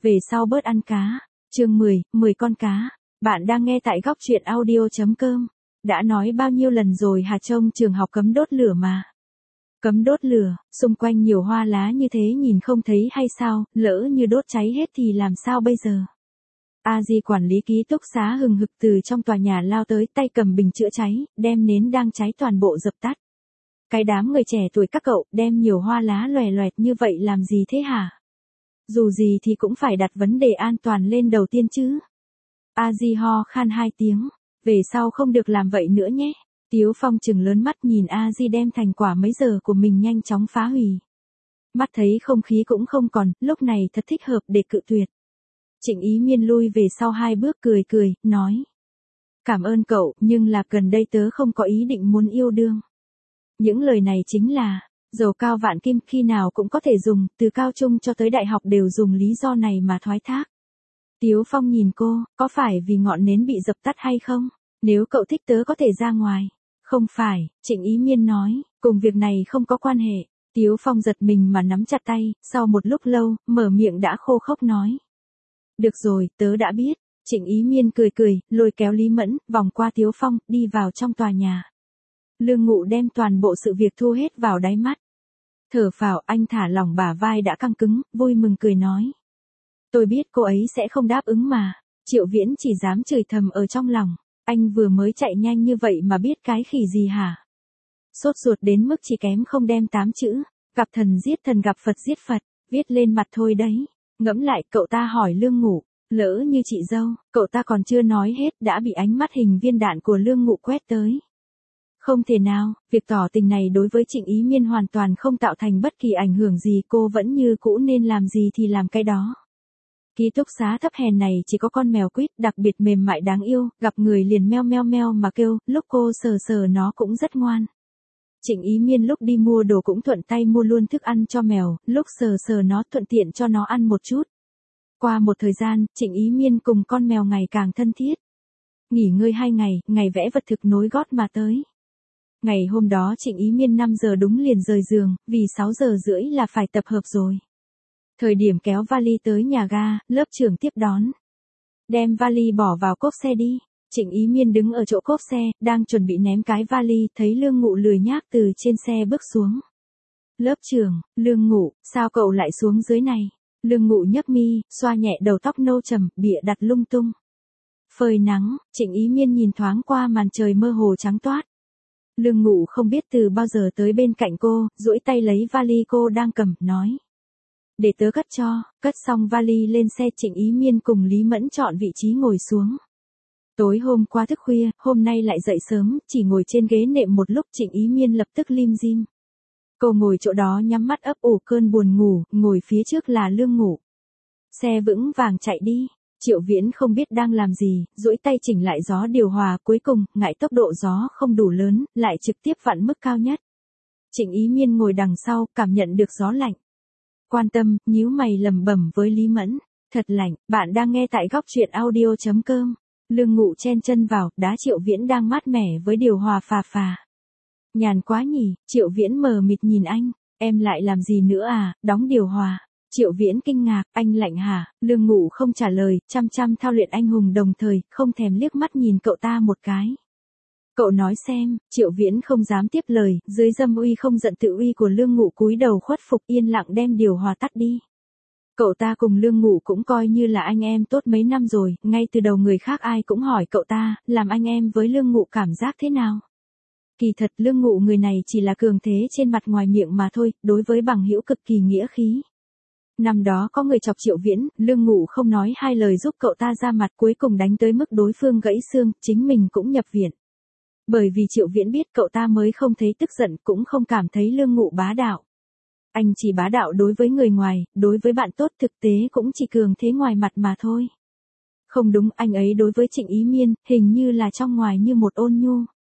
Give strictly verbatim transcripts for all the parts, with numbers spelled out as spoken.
Về sau bớt ăn cá. Chương mười, mười con cá. Bạn đang nghe tại góc truyện audio chấm com. Đã nói bao nhiêu lần rồi hả, trông trường học cấm đốt lửa mà. Cấm đốt lửa, xung quanh nhiều hoa lá như thế nhìn không thấy hay sao, lỡ như đốt cháy hết thì làm sao bây giờ? A Di quản lý ký túc xá hừng hực từ trong tòa nhà lao tới, tay cầm bình chữa cháy, đem nến đang cháy toàn bộ dập tắt. Cái đám người trẻ tuổi các cậu đem nhiều hoa lá loè loẹt như vậy làm gì thế hả? Dù gì thì cũng phải đặt vấn đề an toàn lên đầu tiên chứ. A Di ho khan hai tiếng, về sau không được làm vậy nữa nhé. Tiếu Phong trừng lớn mắt nhìn A Di đem thành quả mấy giờ của mình nhanh chóng phá hủy. Mắt thấy không khí cũng không còn, lúc này thật thích hợp để cự tuyệt. Trịnh Ý Miên lui về sau hai bước cười cười, nói. Cảm ơn cậu, nhưng là gần đây tớ không có ý định muốn yêu đương. Những lời này chính là, dầu cao vạn kim khi nào cũng có thể dùng, từ cao trung cho tới đại học đều dùng lý do này mà thoái thác. Tiếu Phong nhìn cô, có phải vì ngọn nến bị dập tắt hay không? Nếu cậu thích tớ có thể ra ngoài. Không phải, Trịnh Ý Miên nói, cùng việc này không có quan hệ. Tiếu Phong giật mình mà nắm chặt tay, sau một lúc lâu, mở miệng đã khô khốc nói. Được rồi, tớ đã biết. Trịnh Ý Miên cười cười, lôi kéo Lý Mẫn, vòng qua Tiếu Phong, đi vào trong tòa nhà. Lương Ngụ đem toàn bộ sự việc thu hết vào đáy mắt. Thở phào, anh thả lỏng bả vai đã căng cứng, vui mừng cười nói. Tôi biết cô ấy sẽ không đáp ứng mà. Triệu Viễn chỉ dám chửi thầm ở trong lòng. Anh vừa mới chạy nhanh như vậy mà biết cái khỉ gì hả? Sốt ruột đến mức chỉ kém không đem tám chữ. Gặp thần giết thần gặp Phật giết Phật. Viết lên mặt thôi đấy. Ngẫm lại cậu ta hỏi Lương Ngụ. Lỡ như chị dâu, cậu ta còn chưa nói hết đã bị ánh mắt hình viên đạn của Lương Ngụ quét tới. Không thể nào, việc tỏ tình này đối với Trịnh Ý Miên hoàn toàn không tạo thành bất kỳ ảnh hưởng gì, cô vẫn như cũ nên làm gì thì làm cái đó. Ký túc xá thấp hèn này chỉ có con mèo quýt đặc biệt mềm mại đáng yêu, gặp người liền meo meo meo mà kêu, lúc cô sờ sờ nó cũng rất ngoan. Trịnh Ý Miên lúc đi mua đồ cũng thuận tay mua luôn thức ăn cho mèo, lúc sờ sờ nó thuận tiện cho nó ăn một chút. Qua một thời gian, Trịnh Ý Miên cùng con mèo ngày càng thân thiết. Nghỉ ngơi hai ngày, ngày vẽ vật thực nối gót mà tới. Ngày hôm đó Trịnh Ý Miên năm giờ đúng liền rời giường, vì sáu giờ rưỡi là phải tập hợp rồi. Thời điểm kéo vali tới nhà ga, lớp trưởng tiếp đón. Đem vali bỏ vào cốp xe đi. Trịnh Ý Miên đứng ở chỗ cốp xe, đang chuẩn bị ném cái vali, thấy Lương Ngụ lười nhác từ trên xe bước xuống. Lớp trưởng, Lương Ngụ, sao cậu lại xuống dưới này? Lương Ngụ nhấc mi, xoa nhẹ đầu tóc nâu trầm, bịa đặt lung tung. Phơi nắng, Trịnh Ý Miên nhìn thoáng qua màn trời mơ hồ trắng toát. Lương Ngụ không biết từ bao giờ tới bên cạnh cô, duỗi tay lấy vali cô đang cầm, nói. Để tớ cất cho, cất xong vali lên xe. Trịnh Ý Miên cùng Lý Mẫn chọn vị trí ngồi xuống. Tối hôm qua thức khuya, hôm nay lại dậy sớm, chỉ ngồi trên ghế nệm một lúc Trịnh Ý Miên lập tức lim dim. Cô ngồi chỗ đó nhắm mắt ấp ủ cơn buồn ngủ, ngồi phía trước là Lương Ngụ. Xe vững vàng chạy đi. Triệu Viễn không biết đang làm gì, duỗi tay chỉnh lại gió điều hòa, cuối cùng, ngại tốc độ gió không đủ lớn, lại trực tiếp vặn mức cao nhất. Trịnh Ý Miên ngồi đằng sau, cảm nhận được gió lạnh. Quan tâm, nhíu mày lẩm bẩm với Lý Mẫn, thật lạnh. Bạn đang nghe tại góc truyện audio chấm com. Lương Ngụ chen chân vào, đá Triệu Viễn đang mát mẻ với điều hòa phà phà. Nhàn quá nhỉ? Triệu Viễn mờ mịt nhìn anh, em lại làm gì nữa à, đóng điều hòa. Triệu Viễn kinh ngạc, anh lạnh hả? Lương Ngụ không trả lời, chăm chăm thao luyện anh hùng đồng thời, không thèm liếc mắt nhìn cậu ta một cái. Cậu nói xem. Triệu Viễn không dám tiếp lời, dưới dâm uy không giận tự uy của Lương Ngụ cúi đầu khuất phục, yên lặng đem điều hòa tắt đi. Cậu ta cùng Lương Ngụ cũng coi như là anh em tốt mấy năm rồi, ngay từ đầu người khác ai cũng hỏi cậu ta, làm anh em với Lương Ngụ cảm giác thế nào? Kỳ thật Lương Ngụ người này chỉ là cường thế trên mặt ngoài miệng mà thôi, đối với bằng hữu cực kỳ nghĩa khí. Năm đó có người chọc Triệu Viễn, Lương Ngụ không nói hai lời giúp cậu ta ra mặt, cuối cùng đánh tới mức đối phương gãy xương, chính mình cũng nhập viện. Bởi vì Triệu Viễn biết cậu ta mới không thấy tức giận, cũng không cảm thấy Lương Ngụ bá đạo. Anh chỉ bá đạo đối với người ngoài, đối với bạn tốt thực tế cũng chỉ cường thế ngoài mặt mà thôi. Không đúng, anh ấy đối với Trịnh Ý Miên, hình như là trong ngoài như một ôn nhu.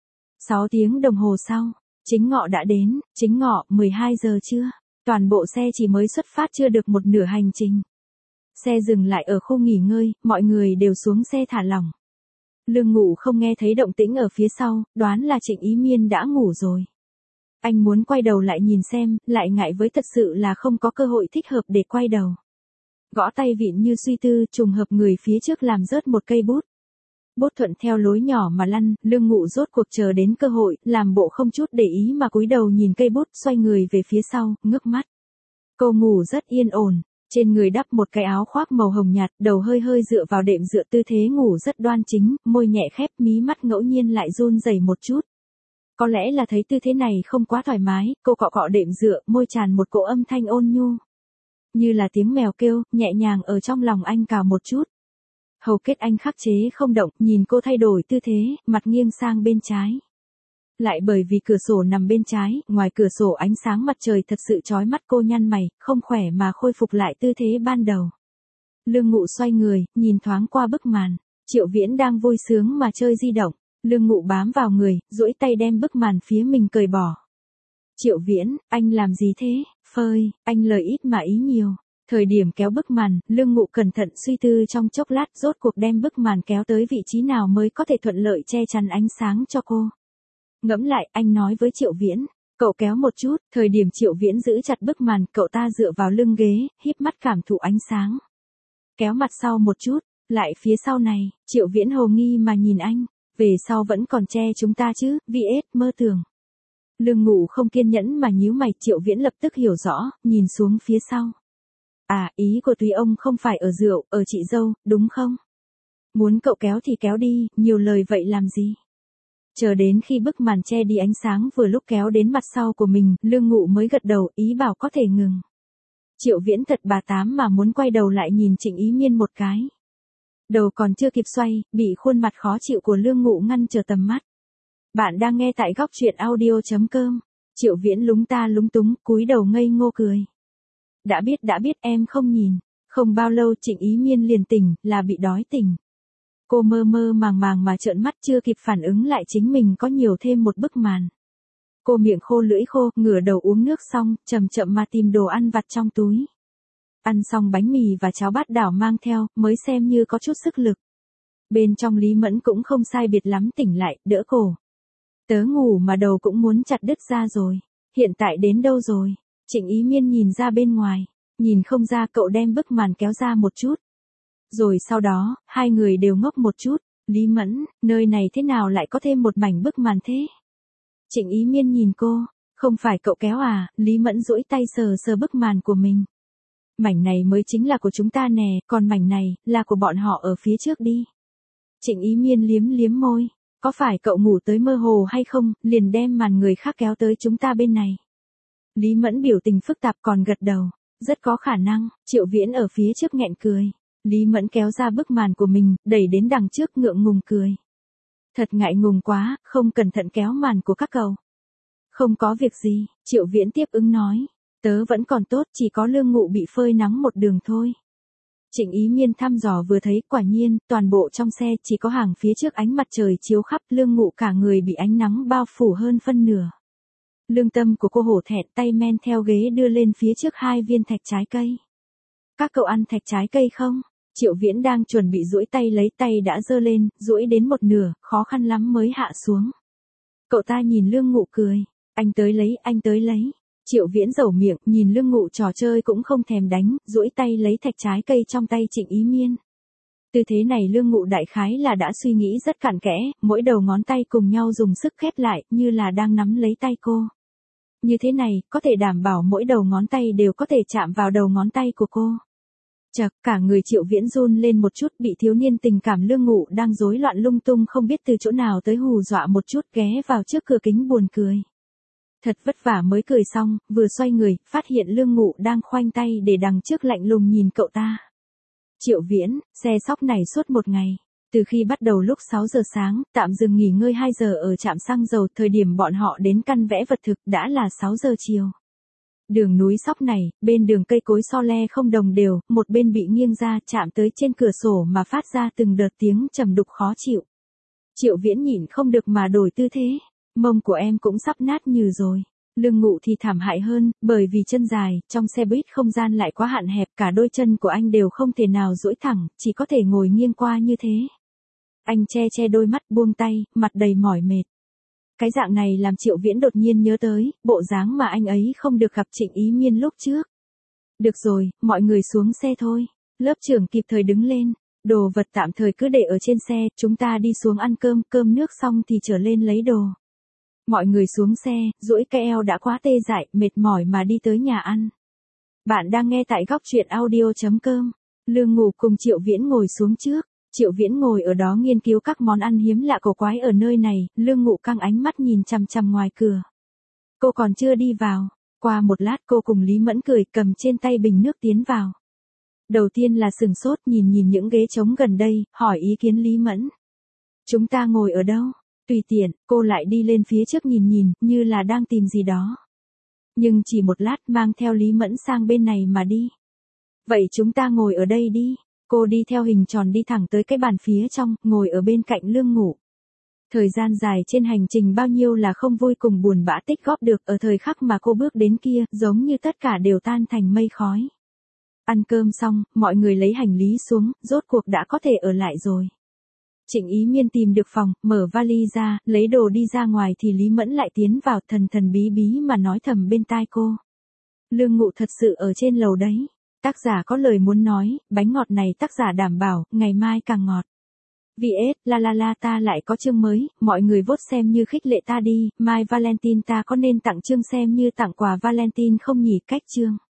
sáu tiếng đồng hồ sau, chính ngọ đã đến. Chính ngọ, mười hai giờ trưa. Toàn bộ xe chỉ mới xuất phát chưa được một nửa hành trình. Xe dừng lại ở khu nghỉ ngơi, mọi người đều xuống xe thả lỏng. Lương Ngụ không nghe thấy động tĩnh ở phía sau, đoán là Trịnh Ý Miên đã ngủ rồi. Anh muốn quay đầu lại nhìn xem, lại ngại với thật sự là không có cơ hội thích hợp để quay đầu. Gõ tay vịn như suy tư, trùng hợp người phía trước làm rớt một cây bút. Bút thuận theo lối nhỏ mà lăn, Lương Ngụ rốt cuộc chờ đến cơ hội, làm bộ không chút để ý mà cúi đầu nhìn cây bút, xoay người về phía sau, ngước mắt. Cô ngủ rất yên ổn, trên người đắp một cái áo khoác màu hồng nhạt, đầu hơi hơi dựa vào đệm dựa, tư thế ngủ rất đoan chính, môi nhẹ khép, mí mắt ngẫu nhiên lại run rẩy một chút. Có lẽ là thấy tư thế này không quá thoải mái, cô cọ cọ đệm dựa, môi tràn một cỗ âm thanh ôn nhu. Như là tiếng mèo kêu, nhẹ nhàng ở trong lòng anh cào một chút. Hầu kết anh khắc chế không động, nhìn cô thay đổi tư thế, mặt nghiêng sang bên trái. Lại bởi vì cửa sổ nằm bên trái, ngoài cửa sổ ánh sáng mặt trời thật sự chói mắt, cô nhăn mày, không khỏe mà khôi phục lại tư thế ban đầu. Lương Ngụ xoay người, nhìn thoáng qua bức màn. Triệu Viễn đang vui sướng mà chơi di động. Lương Ngụ bám vào người, duỗi tay đem bức màn phía mình cởi bỏ. Triệu Viễn, anh làm gì thế? Phơi, anh lời ít mà ý nhiều. Thời điểm kéo bức màn, Lương Ngụ cẩn thận suy tư trong chốc lát, rốt cuộc đem bức màn kéo tới vị trí nào mới có thể thuận lợi che chắn ánh sáng cho cô. Ngẫm lại, anh nói với Triệu Viễn, cậu kéo một chút, thời điểm Triệu Viễn giữ chặt bức màn, cậu ta dựa vào lưng ghế, híp mắt cảm thụ ánh sáng. Kéo mặt sau một chút, lại phía sau này, Triệu Viễn hồ nghi mà nhìn anh, về sau vẫn còn che chúng ta chứ, vê ét mơ tưởng. Lương Ngụ không kiên nhẫn mà nhíu mày, Triệu Viễn lập tức hiểu rõ, nhìn xuống phía sau. À, ý của Tùy ông không phải ở rượu, ở chị dâu, đúng không? Muốn cậu kéo thì kéo đi, nhiều lời vậy làm gì? Chờ đến khi bức màn che đi ánh sáng vừa lúc kéo đến mặt sau của mình, Lương Ngụ mới gật đầu, ý bảo có thể ngừng. Triệu Viễn thật bà tám mà muốn quay đầu lại nhìn Trịnh Ý Miên một cái. Đầu còn chưa kịp xoay, bị khuôn mặt khó chịu của Lương Ngụ ngăn trở tầm mắt. Bạn đang nghe tại góc truyện audio chấm com. Triệu Viễn lúng ta lúng túng, cúi đầu ngây ngô cười. Đã biết đã biết em không nhìn. Không bao lâu Trịnh Ý Miên liền tỉnh, là bị đói tỉnh. Cô mơ mơ màng màng mà trợn mắt, chưa kịp phản ứng lại chính mình có nhiều thêm một bức màn. Cô miệng khô lưỡi khô, ngửa đầu uống nước xong, chậm chậm mà tìm đồ ăn vặt trong túi. Ăn xong bánh mì và cháo bát đảo mang theo, mới xem như có chút sức lực. Bên trong Lý Mẫn cũng không sai biệt lắm, tỉnh lại, đỡ cổ. Tớ ngủ mà đầu cũng muốn chặt đứt ra rồi. Hiện tại đến đâu rồi? Trịnh Ý Miên nhìn ra bên ngoài. Nhìn không ra, cậu đem bức màn kéo ra một chút. Rồi sau đó, hai người đều ngốc một chút. Lý Mẫn, nơi này thế nào lại có thêm một mảnh bức màn thế? Trịnh Ý Miên nhìn cô. Không phải cậu kéo à? Lý Mẫn duỗi tay sờ sờ bức màn của mình. Mảnh này mới chính là của chúng ta nè, còn mảnh này, là của bọn họ ở phía trước đi. Trịnh Ý Miên liếm liếm môi. Có phải cậu ngủ tới mơ hồ hay không, liền đem màn người khác kéo tới chúng ta bên này. Lý Mẫn biểu tình phức tạp còn gật đầu. Rất có khả năng. Triệu Viễn ở phía trước nghẹn cười. Lý Mẫn kéo ra bức màn của mình, đẩy đến đằng trước, ngượng ngùng cười. Thật ngại ngùng quá, không cẩn thận kéo màn của các cậu. Không có việc gì, Triệu Viễn tiếp ứng nói. Tớ vẫn còn tốt, chỉ có Lương Ngụ bị phơi nắng một đường thôi. Trịnh Ý Miên thăm dò vừa thấy, quả nhiên, toàn bộ trong xe chỉ có hàng phía trước ánh mặt trời chiếu khắp, Lương Ngụ cả người bị ánh nắng bao phủ hơn phân nửa. Lương tâm của cô hổ thẹn, tay men theo ghế đưa lên phía trước hai viên thạch trái cây. Các cậu ăn thạch trái cây không? Triệu Viễn đang chuẩn bị duỗi tay lấy, tay đã giơ lên, duỗi đến một nửa, khó khăn lắm mới hạ xuống. Cậu ta nhìn Lương Ngụ cười. Anh tới lấy, anh tới lấy. Triệu Viễn dẩu miệng, nhìn Lương Ngụ trò chơi cũng không thèm đánh, duỗi tay lấy thạch trái cây trong tay Trịnh Ý Miên. Tư thế này Lương Ngụ đại khái là đã suy nghĩ rất cặn kẽ, mỗi đầu ngón tay cùng nhau dùng sức khép lại, như là đang nắm lấy tay cô. Như thế này, có thể đảm bảo mỗi đầu ngón tay đều có thể chạm vào đầu ngón tay của cô. Chật, cả người Triệu Viễn run lên một chút, bị thiếu niên tình cảm Lương Ngụ đang rối loạn lung tung không biết từ chỗ nào tới hù dọa một chút, ghé vào trước cửa kính buồn cười. Thật vất vả mới cười xong, vừa xoay người, phát hiện Lương Ngụ đang khoanh tay để đằng trước lạnh lùng nhìn cậu ta. Triệu Viễn, xe sóc này suốt một ngày. Từ khi bắt đầu lúc sáu giờ sáng, tạm dừng nghỉ ngơi hai giờ ở trạm xăng dầu, thời điểm bọn họ đến căn vẽ vật thực đã là sáu giờ chiều. Đường núi sóc này, bên đường cây cối so le không đồng đều, một bên bị nghiêng ra chạm tới trên cửa sổ mà phát ra từng đợt tiếng trầm đục khó chịu. Triệu Viễn nhìn không được mà đổi tư thế. Mông của em cũng sắp nát nhừ rồi. Lương Ngụ thì thảm hại hơn, bởi vì chân dài, trong xe buýt không gian lại quá hạn hẹp, cả đôi chân của anh đều không thể nào duỗi thẳng, chỉ có thể ngồi nghiêng qua như thế. Anh che che đôi mắt, buông tay, mặt đầy mỏi mệt. Cái dạng này làm Triệu Viễn đột nhiên nhớ tới, bộ dáng mà anh ấy không được gặp Trịnh Ý Miên lúc trước. Được rồi, mọi người xuống xe thôi. Lớp trưởng kịp thời đứng lên. Đồ vật tạm thời cứ để ở trên xe, chúng ta đi xuống ăn cơm, cơm nước xong thì trở lên lấy đồ. Mọi người xuống xe, duỗi cái eo đã quá tê dại, mệt mỏi mà đi tới nhà ăn. Bạn đang nghe tại góc truyện audio.com. Lương Ngủ cùng Triệu Viễn ngồi xuống trước. Triệu Viễn ngồi ở đó nghiên cứu các món ăn hiếm lạ cổ quái ở nơi này, Lương Ngủ căng ánh mắt nhìn chằm chằm ngoài cửa. Cô còn chưa đi vào. Qua một lát cô cùng Lý Mẫn cười cầm trên tay bình nước tiến vào. Đầu tiên là sừng sốt nhìn nhìn những ghế trống gần đây, hỏi ý kiến Lý Mẫn. Chúng ta ngồi ở đâu? Tùy tiện, cô lại đi lên phía trước nhìn nhìn, như là đang tìm gì đó. Nhưng chỉ một lát mang theo Lý Mẫn sang bên này mà đi. Vậy chúng ta ngồi ở đây đi. Cô đi theo hình tròn đi thẳng tới cái bàn phía trong, ngồi ở bên cạnh Lương Ngủ. Thời gian dài trên hành trình bao nhiêu là không vui cùng buồn bã tích góp được ở thời khắc mà cô bước đến kia, giống như tất cả đều tan thành mây khói. Ăn cơm xong, mọi người lấy hành lý xuống, rốt cuộc đã có thể ở lại rồi. Trịnh Ý Miên tìm được phòng, mở vali ra, lấy đồ đi ra ngoài thì Lý Mẫn lại tiến vào thần thần bí bí mà nói thầm bên tai cô. Lương Ngủ thật sự ở trên lầu đấy. Tác giả có lời muốn nói, bánh ngọt này tác giả đảm bảo, ngày mai càng ngọt. vê ét, la la la ta lại có chương mới, mọi người vote xem như khích lệ ta đi, mai Valentine ta có nên tặng chương xem như tặng quà Valentine không nhỉ cách chương.